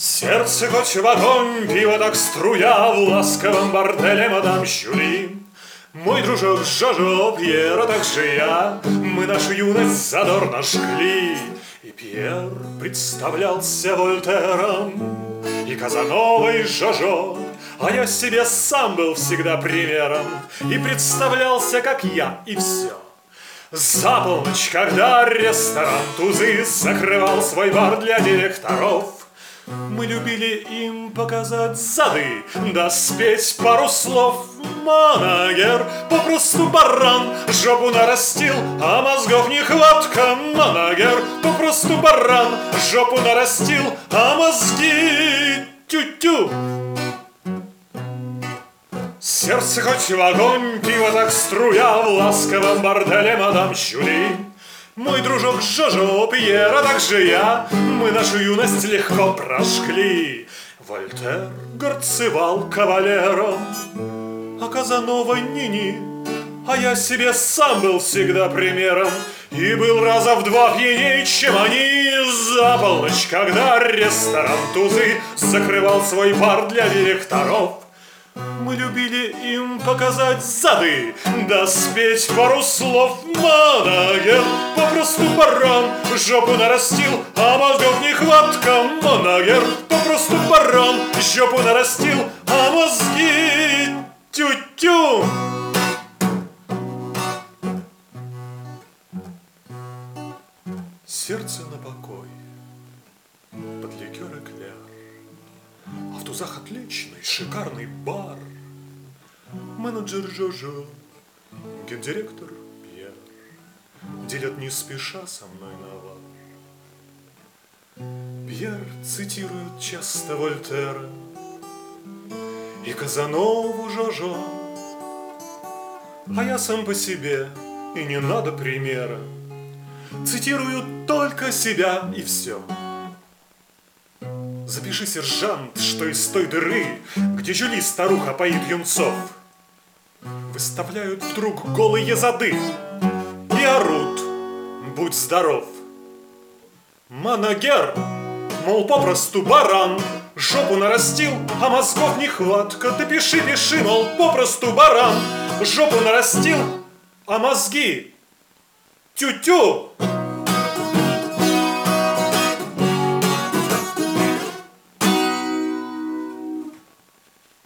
Сердце хоть в огонь, пиво так струя, в ласковом борделе мадам Жюли. Мой дружок Жожо, Пьер, а также я, мы нашу юность задорно жгли. И Пьер представлялся Вольтером, и Казанова, и Жожо, а я себе сам был всегда примером, и представлялся, как я, и все. За полночь, когда ресторан Тузы закрывал свой бар для директоров, мы любили им показать зады, да спеть пару слов. Манагер попросту баран, жопу нарастил, а мозгов нехватка. Манагер попросту баран, жопу нарастил, а мозги тю-тю. Сердце хоть в огонь, пиво так струя, в ласковом борделе мадам Жюли. Мой дружок Жожо, Пьер, а также я, мы нашу юность легко прожгли. Вольтер горцевал кавалером, а Казанова ни-ни, а я себе сам был всегда примером, и был раза в два пьяней, чем они. За полночь, когда ресторан Тузы закрывал свой бар для директоров, мы любили им показать зады, да спеть пару слов. Манагер попросту баран, жопу нарастил, а мозгов нехватка. Манагер попросту баран, жопу нарастил, а мозги тю-тю. Сердце на покой под ликер эклер, а в Тузах отличный, шикарный бар. Менеджер Жожо, гендиректор Пьер делят не спеша со мной навар. Пьер цитирует часто Вольтера и Казанову Жожо, а я сам по себе, и не надо примера. Цитирую только себя, и все. Запиши, сержант, что из той дыры, где Жюли старуха поит юнцов, выставляют вдруг голые зады и орут: будь здоров. Манагер, мол, попросту баран, жопу нарастил, а мозгов нехватка. Ты пиши, пиши, мол, попросту баран, жопу нарастил, а мозги тю-тю.